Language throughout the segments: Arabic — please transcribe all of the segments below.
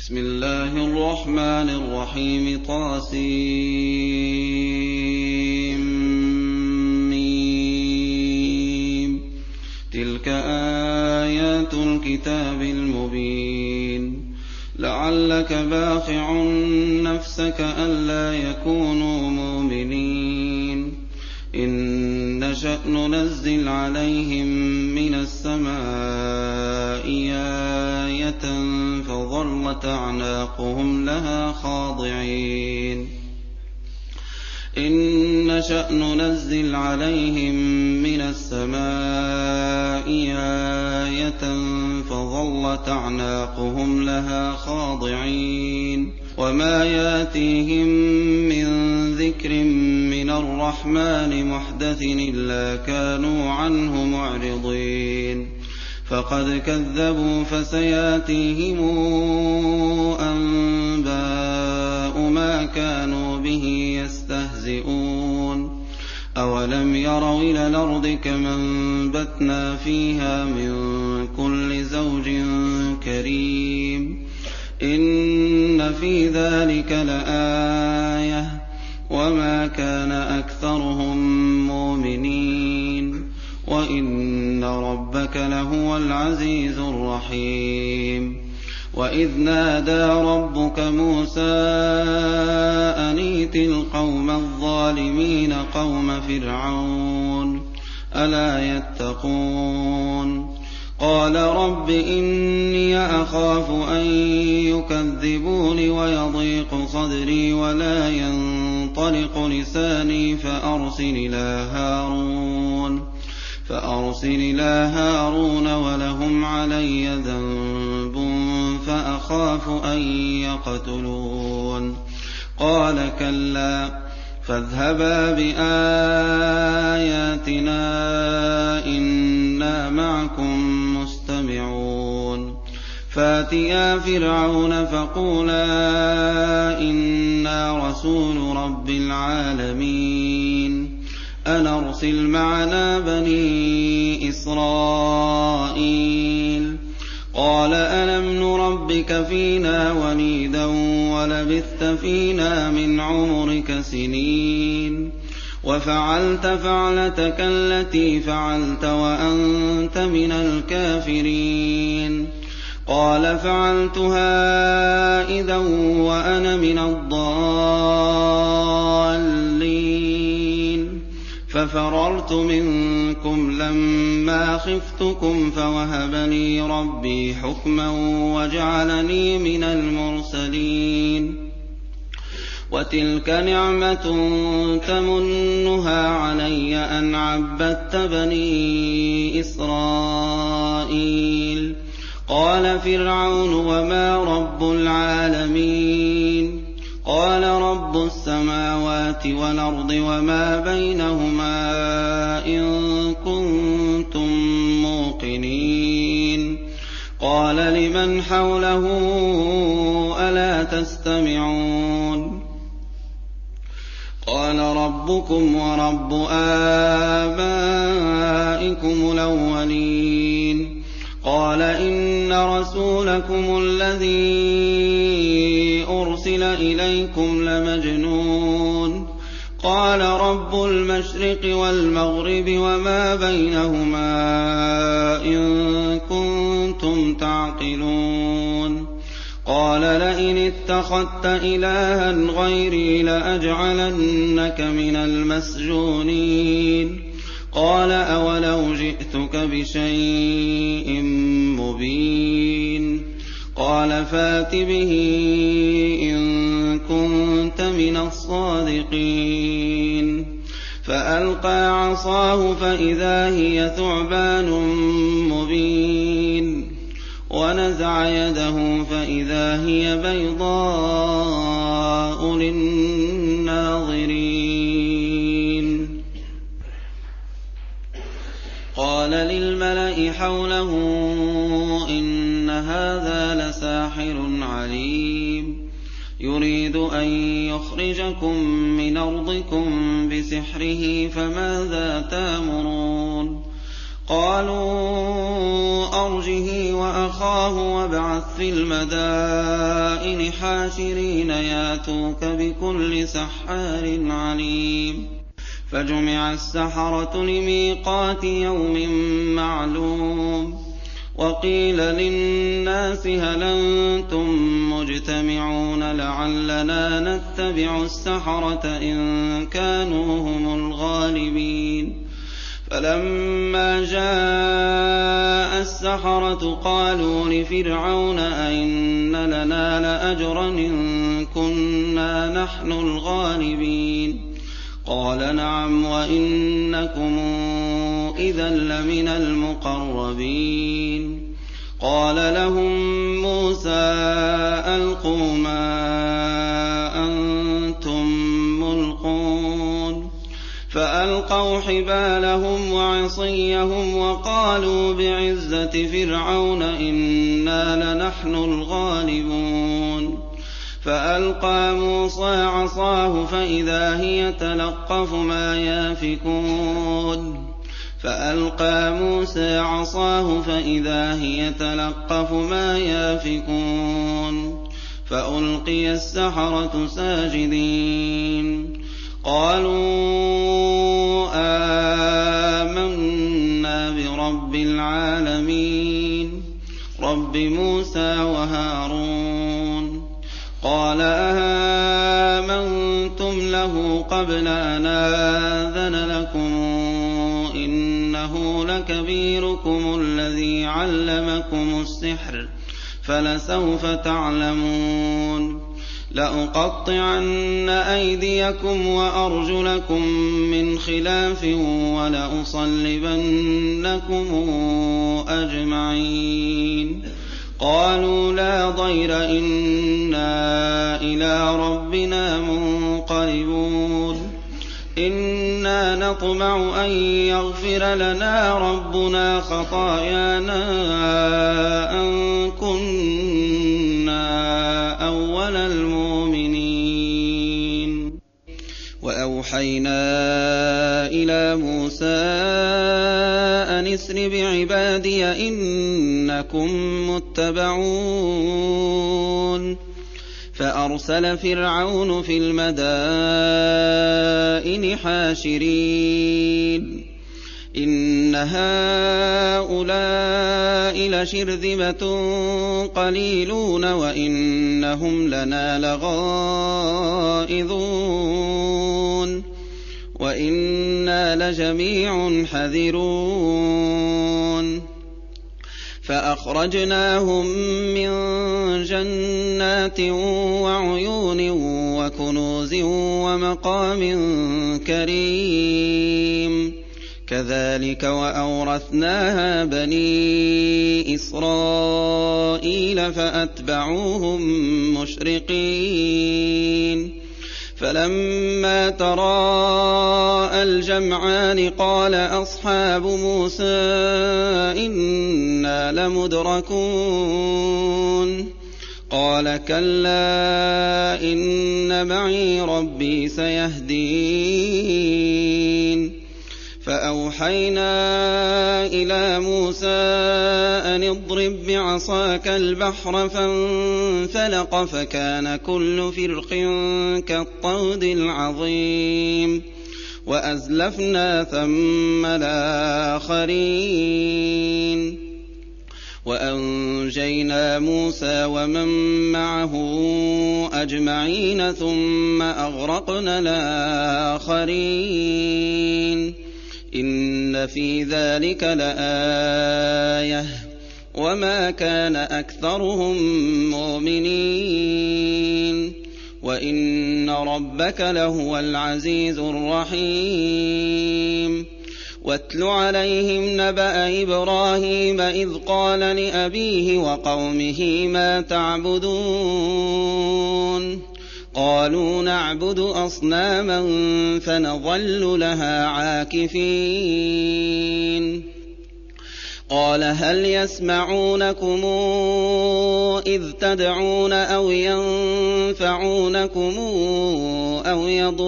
بسم الله الرحمن الرحيم طاسيم تلك آيات الكتاب المبين لعلك باخع نفسك ألا يكونوا مؤمنين إن نشأ ننزل عليهم من السماء آية فظلت أعناقهم لها خاضعين إن نشأ ننزل عليهم من السماء آية فظلت أعناقهم لها خاضعين وما ياتيهم من ذكر من الرحمن محدث إلا كانوا عنه معرضين فقد كذبوا فسياتيهم أنباء ما كانوا به يستهزئون أولم يروا إلى الأرض كما أنبتنا فيها من كل زوج كريم إن في ذلك لآية وما كان أكثرهم مؤمنين وإن ربك لهو العزيز الرحيم وإذ نادى ربك موسى أن ائت القوم الظالمين قوم فرعون ألا يتقون قال رب إني أخاف أن يكذبون ويضيق صدري ولا ينطلق لساني فأرسل إلى هارون ولهم علي ذنب فأخاف أن يقتلون قال كلا فاذهبا بآياتنا إنا معكم مستمعون فاتيا فرعون فقولا إنا رسول رب العالمين أن أرسل معنا بني إسرائيل قال ألم نربك فينا وليدا ولبثت فينا من عمرك سنين وفعلت فعلتك التي فعلت وأنت من الكافرين قال فعلتها إذا وأنا من الضالين ففررت منكم لما خفتكم فوهب لي ربي حكما وجعلني من المرسلين وتلك نعمة تمنها علي أن عبدت بني إسرائيل قال فرعون وما رب العالمين قال رب السماوات والأرض وما بينهما إن كنتم موقنين قال لمن حوله ألا تستمعون قال ربكم ورب آبائكم الأولين قال إن رسولكم الذي أرسل إليكم لمجنون قال رب المشرق والمغرب وما بينهما إن كنتم تعقلون قال لئن اتخذت إلها غيري لأجعلنك من المسجونين قال أولو جئتك بشيء مبين قال فات به إن كنت من الصادقين فألقى عصاه فإذا هي ثعبان مبين ونزع يده فإذا هي بيضاء للناظرين قال للملأ حوله إن هذا لساحر عليم يريد أن يخرجكم من أرضكم بسحره فماذا تأمرون قالوا أرجه وأخاه وابعث في المدائن المدائن حاشرين ياتوك بكل سحار عليم فجمع السحرة لميقات يوم معلوم وقيل للناس هل أنتم مجتمعون لعلنا نتبع السحرة إن كانوا هم الغالبين فلما جاء السحرة قالوا لفرعون أئن لنا لأجرا إن كنا نحن الغالبين قال نعم وإنكم إذا لمن المقربين قال لهم موسى ألقوا ما أنتم ملقون فألقوا حبالهم وعصيهم وقالوا بعزة فرعون إنا لنحن الغالبون فألقى موسى عصاه فإذا هي تلقف ما يافكون فألقى موسى عصاه فإذا هي تلقف ما يافكون فألقي السحرة ساجدين قالوا آمنا برب العالمين رب موسى وهارون قال آمنتم له قبل أن آذن لكم إنه لكبيركم الذي علمكم السحر فلسوف تعلمون لأقطعن أيديكم وأرجلكم من خلاف ولأصلبنكم أجمعين قالوا لا ضير إنا إلى ربنا منقلبون إنا نطمع أن يغفر لنا ربنا خطايانا أن كنا أول المؤمنين وأوحينا إلى موسى أن اسر بعبادي إنكم متبعون فأرسل فرعون في المدائن حاشرين إن هؤلاء لشرذمة قليلون وإنهم لنا لغائظون وإنا لجميع حذرون فأخرجناهم من جنات وعيون وكنوز ومقام كريم كذلك وأورثناها بني إسرائيل فأتبعوهم مشرقين فلما تراءى الجمعان قال أصحاب موسى إنا لمدركون قال كلا إن معي ربي سيهدين فأوحينا إلى موسى أن اضرب بعصاك البحر فانفلق فكان كل فرق كالطود العظيم وأزلفنا ثم الآخرين وأنجينا موسى ومن معه أجمعين ثم أغرقنا الآخرين إن في ذلك لآية وما كان أكثرهم مؤمنين وإن ربك لهو العزيز الرحيم واتل عليهم نبأ إبراهيم إذ قال لأبيه وقومه ما تعبدون قالوا نعبد أصناما فنظل لها عاكفين قال هل يسمعونكم إذ تدعون أو ينفعونكم أو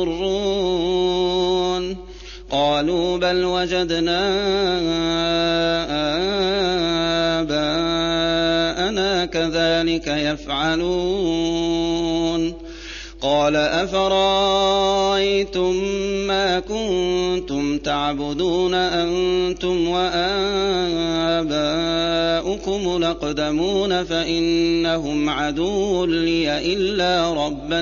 يضرون قالوا بل وجدنا آباءنا كذلك ذلك يفعلون قال أفرأيتم ما كنتم تعبدون أنتم وآباؤكم الأقدمون فإنهم عدو لي إلا رب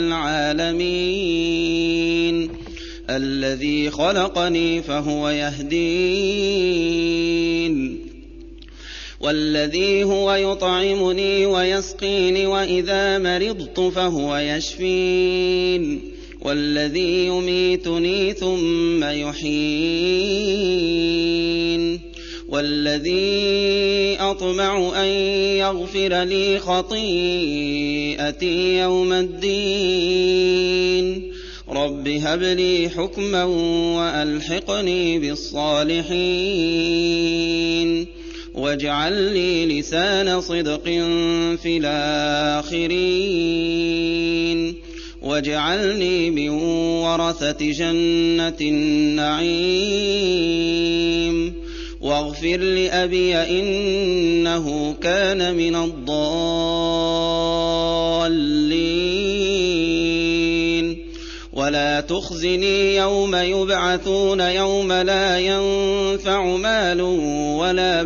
العالمين الذي خلقني فهو يهدين والذي هو يطعمني ويسقين وإذا مرضت فهو يشفين والذي يميتني ثم يحيين والذي أطمع أن يغفر لي خطيئتي يوم الدين رب هب لي حكما وألحقني بالصالحين واجعل لي لسان صدق في الآخرين واجعلني من ورثة جنة النعيم واغفر لأبي إنه كان من الضالين ولا تخزني يوم يبعثون يوم لا ينفع مال ولا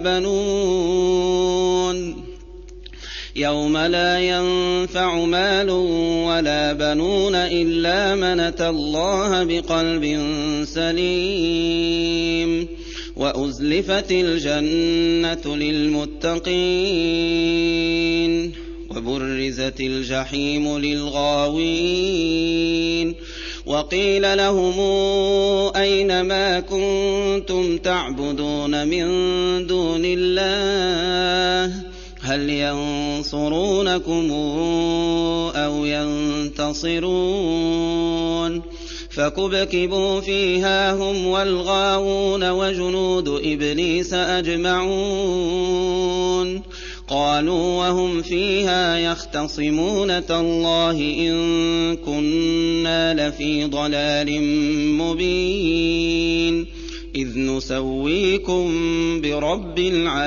بنون إلا من أتى الله بقلب سليم وأزلفت الجنة للمتقين وبرزت الجحيم للغاوين وقيل لهم أين ما كنتم تعبدون من دون الله هل ينصرونكم أو ينتصرون فكبكبوا فيها هم والغاوون وجنود إبليس أجمعون قالوا وهم فيها يختصمون تالله إن كنا لفي ضلال مبين إذ نسويكم برب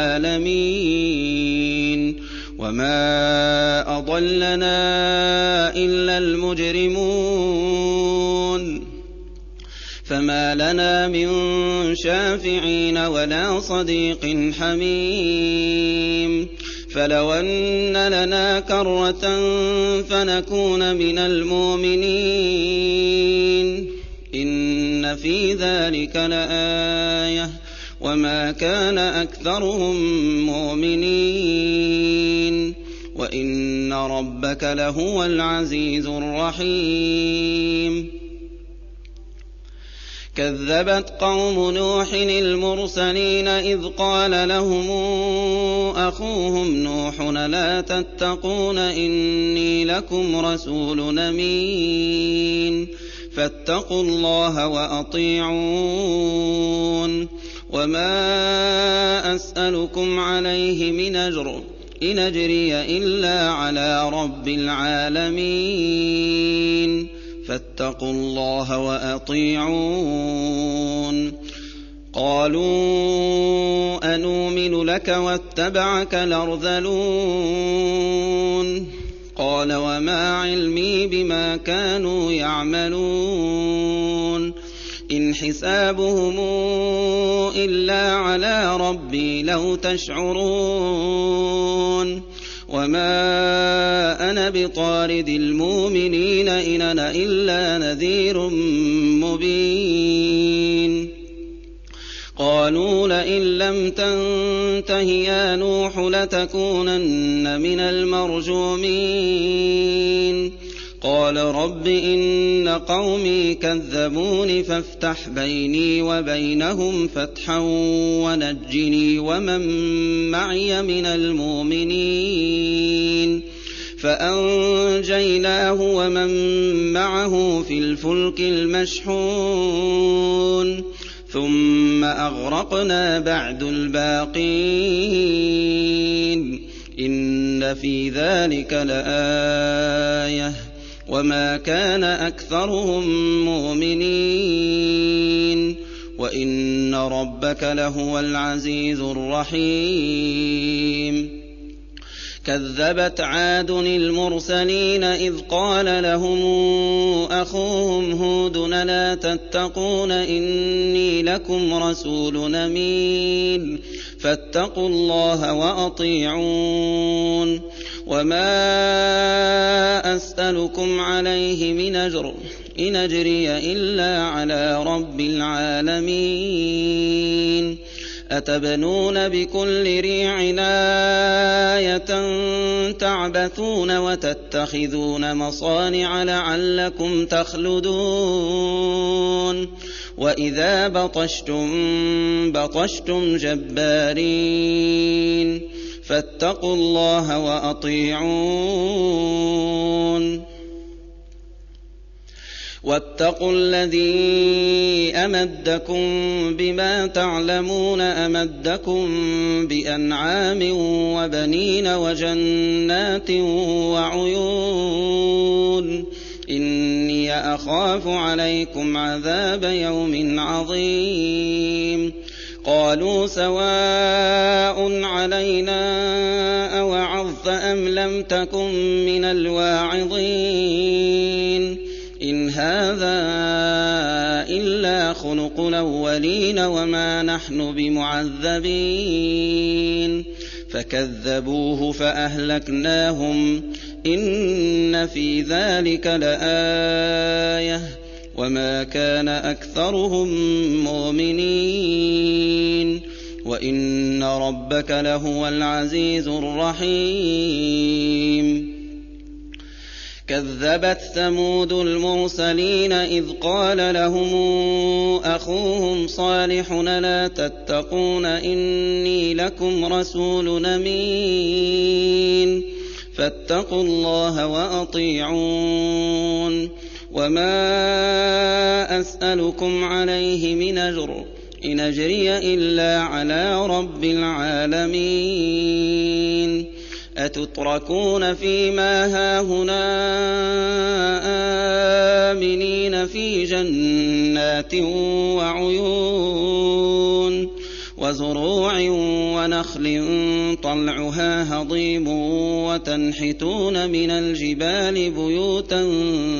العالمين وما أضلنا إلا المجرمون فما لنا من شافعين ولا صديق حميم فلو أن لنا كرة فنكون من المؤمنين إن في ذلك لآية وما كان أكثرهم مؤمنين وإن ربك لهو العزيز الرحيم كذبت قوم نوح المرسلين إذ قال لهم أخوهم نوح لا تتقون إني لكم رسول أمين فاتقوا الله وأطيعون وما أسألكم عليه من أجر إن أجري إلا على رب العالمين فاتقوا الله وأطيعون قالوا أنؤمن لك واتبعك الأرذلون قال وما علمي بما كانوا يعملون إن حسابهم إلا على ربي لو تشعرون وما أنا بطارد المؤمنين إن أنا إلا نذير مبين قالوا لئن لم تنته يا نوح لتكونن من المرجومين قال رب إن قومي كذبون فافتح بيني وبينهم فتحا ونجني ومن معي من المؤمنين فأنجيناه ومن معه في الفلك المشحون ثم أغرقنا بعد الباقين إن في ذلك لآية وما كان أكثرهم مؤمنين وإن ربك لهو العزيز الرحيم كذبت عاد المرسلين إذ قال لهم أخوهم هود لا تتقون إني لكم رسول أمين فاتقوا الله وأطيعون وما أسألكم عليه من أجر إن أجري إلا على رب العالمين أتبنون بكل ريع آية تعبثون وتتخذون مصانع لعلكم تخلدون وإذا بطشتم جبارين فاتقوا الله وأطيعون واتقوا الذي أمدكم بما تعلمون أمدكم بأنعام وبنين وجنات وعيون إني أخاف عليكم عذاب يوم عظيم قالوا سواء علينا أوعظت أم لم تكن من الواعظين إن هذا إلا خلق الأولين وما نحن بمعذبين فكذبوه فأهلكناهم إن في ذلك لآية وما كان أكثرهم مؤمنين وإن ربك لهو العزيز الرحيم كذبت ثمود المرسلين إذ قال لهم أخوهم صالح لا تتقون إني لكم رسول أمين فاتقوا الله وأطيعون وما أسألكم عليه من أجر إن أجري إلا على رب العالمين أتتركون فيما هاهنا آمنين في جنات وعيون وزروع ونخل طلعها هضيم وتنحتون من الجبال بيوتا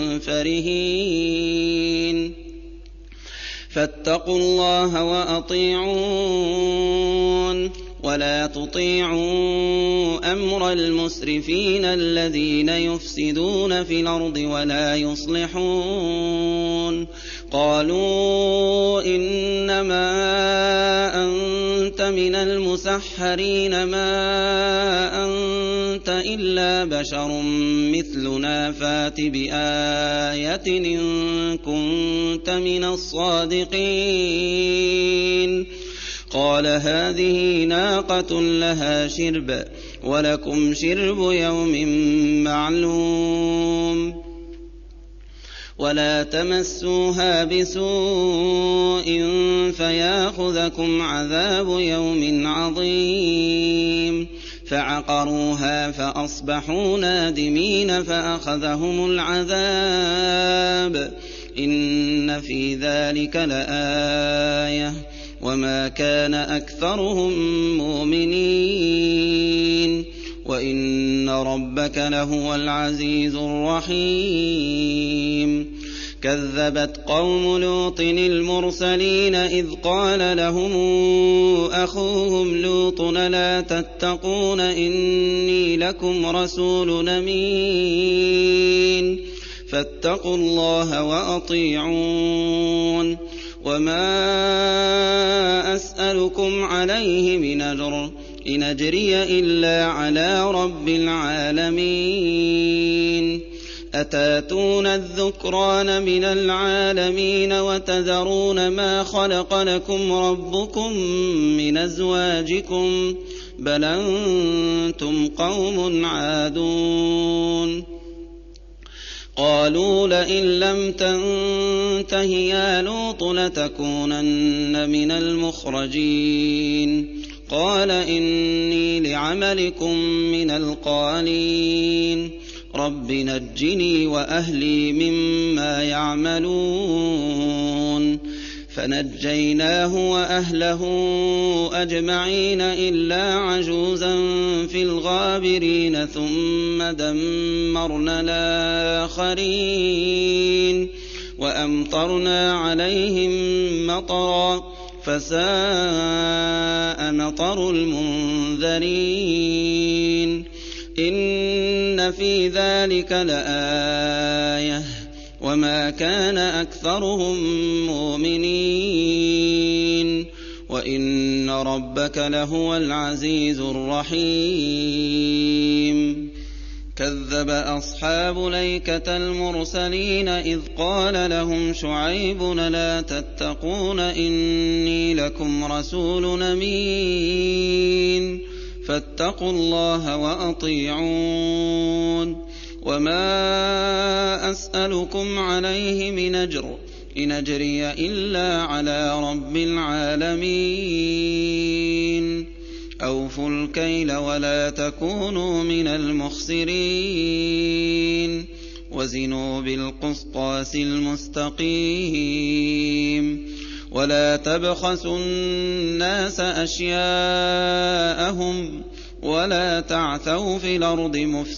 فرهين فاتقوا الله وأطيعون ولا تطيعوا أمر المسرفين الذين يفسدون في الأرض ولا يصلحون قالوا إنما أنت من المسحرين ما أنت إلا بشر مثلنا فات بآية إن كنت من الصادقين قال هذه ناقة لها شرب ولكم شرب يوم معلوم ولا تمسوها بسوء فياخذكم عذاب يوم عظيم فعقروها فأصبحوا نادمين فأخذهم العذاب إن في ذلك لآية وما كان أكثرهم مؤمنين وإن ربك لهو العزيز الرحيم كذبت قوم لوط المرسلين إذ قال لهم أخوهم لوط لا تتقون إني لكم رسول أمين فاتقوا الله وأطيعون وما أسألكم عليه من أجر إن أجري إلا على رب العالمين أتاتون الذكران من العالمين وتذرون ما خلق لكم ربكم من أزواجكم بل أنتم قوم عادون قالوا لئن لم تنته يا لوط لتكونن من المخرجين قال إني لعملكم من القالين رب نجني وأهلي مما يعملون فنجيناه وأهله أجمعين إلا عجوزا في الغابرين ثم دمرنا الآخرين وأمطرنا عليهم مطرا فساء مطر المنذرين إن في ذلك لآية وما كان أكثرهم مؤمنين وإن ربك لهو العزيز الرحيم كذب أصحاب الأيكة المرسلين إذ قال لهم شعيب لا تتقون إني لكم رسول أمين فاتقوا الله وأطيعون وما أسألكم عليه من أجر إن أجري إلا على رب العالمين أوفوا الكيل ولا تكونوا من المخسرين وزنوا بالقسطاس المستقيم ولا تبخسوا الناس أشياءهم ولا تعثوا في الأرض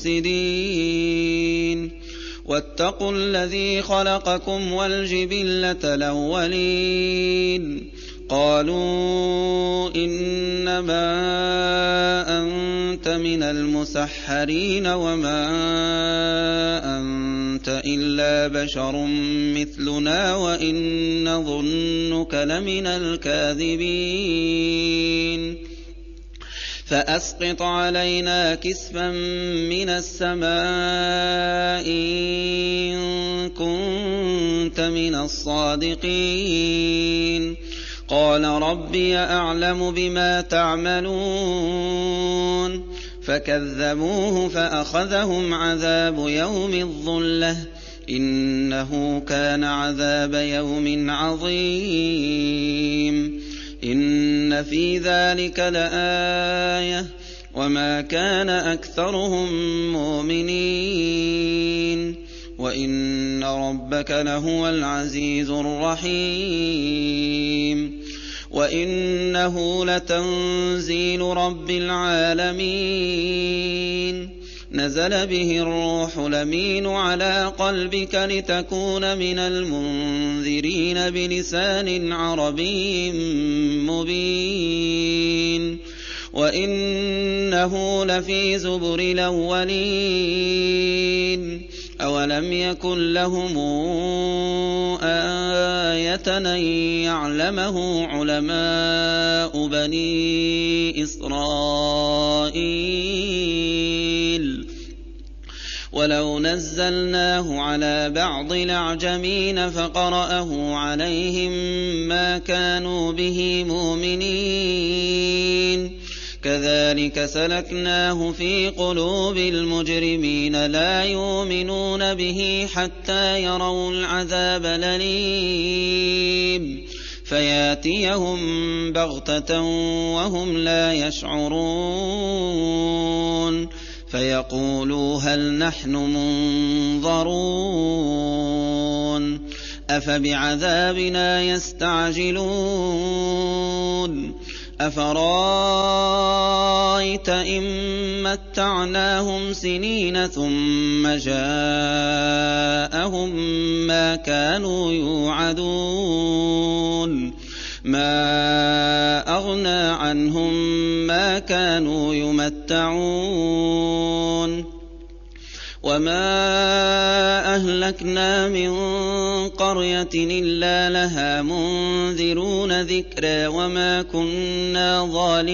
مفسدين واتقوا الذي خلقكم والجبلة الأولين قالوا إنما أنت من المسحرين وما أنت إلا بشر مثلنا وإن نظنك لمن الكاذبين فأسقط علينا كسفا من السماء إن كنت من الصادقين قال ربي أعلم بما تعملون فكذبوه فأخذهم عذاب يوم الظلة إنه كان عذاب يوم عظيم إن في ذلك لآية وما كان أكثرهم مؤمنين وإن ربك لهو العزيز الرحيم وإنه لتنزيل رب العالمين نزل به الروح الأمين على قلبك لتكون من المنذرين بلسان عربي مبين وإنه لفي زبر الأولين أولم يكن لهم آية أن يعلمه علماء بني إسرائيل ولو نزلناه على بعض الأعجمين فقرأه عليهم ما كانوا به مؤمنين كذلك سلكناه في قلوب المجرمين لا يؤمنون به حتى يروا العذاب الأليم فياتيهم بغتة وهم لا يشعرون فيقولوا هل نحن منظرون أفبعذابنا يستعجلون أفرايت إن متعناهم سنين ثم جاءهم ما كانوا يوعدون ما أغنى عنهم ما كانوا يمتعون وما أهلكنا من قرية إلا لها منذرون ذكرى وما كنا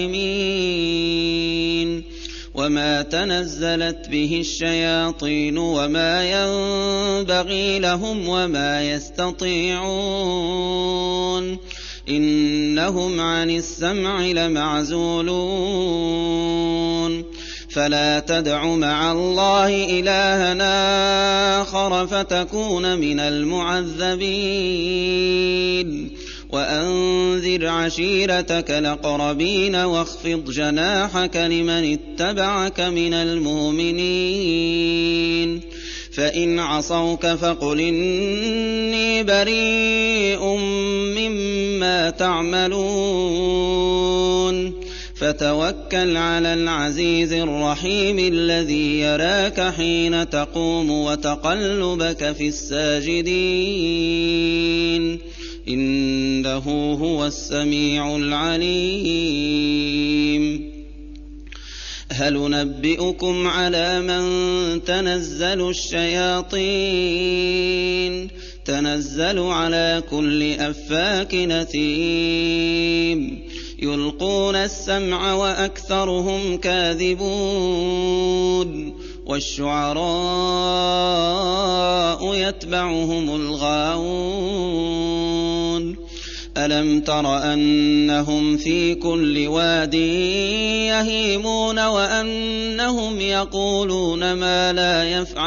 ظالمين وما تنزلت به الشياطين وما ينبغي لهم وما يستطيعون إنهم عن السمع لمعزولون فلا تدع مع الله إلهنا آخر فتكون من المعذبين وأنذر عشيرتك الأقربين واخفض جناحك لمن اتبعك من المؤمنين فإن عصوك فقل إني بريء مما تعملون فتوكل على العزيز الرحيم الذي يراك حين تقوم وتقلبك في الساجدين إنه هو السميع العليم هل ننبئكم على من تنزل الشياطين تنزل على كل أفاك نثيم يلقون السمع وأكثرهم كاذبون والشعراء يتبعهم الغاوون ألم تر أنهم في كل واد يهيمون وأنهم يقولون ما لا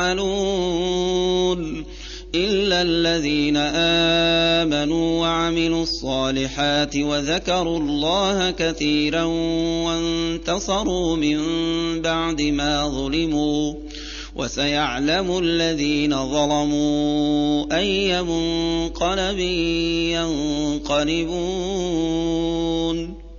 يفعلون إلا الذين آمنوا وعملوا الصالحات وذكروا الله كثيرا وانتصروا من بعد ما ظلموا وسيعلم الذين ظلموا أي منقلب ينقلبون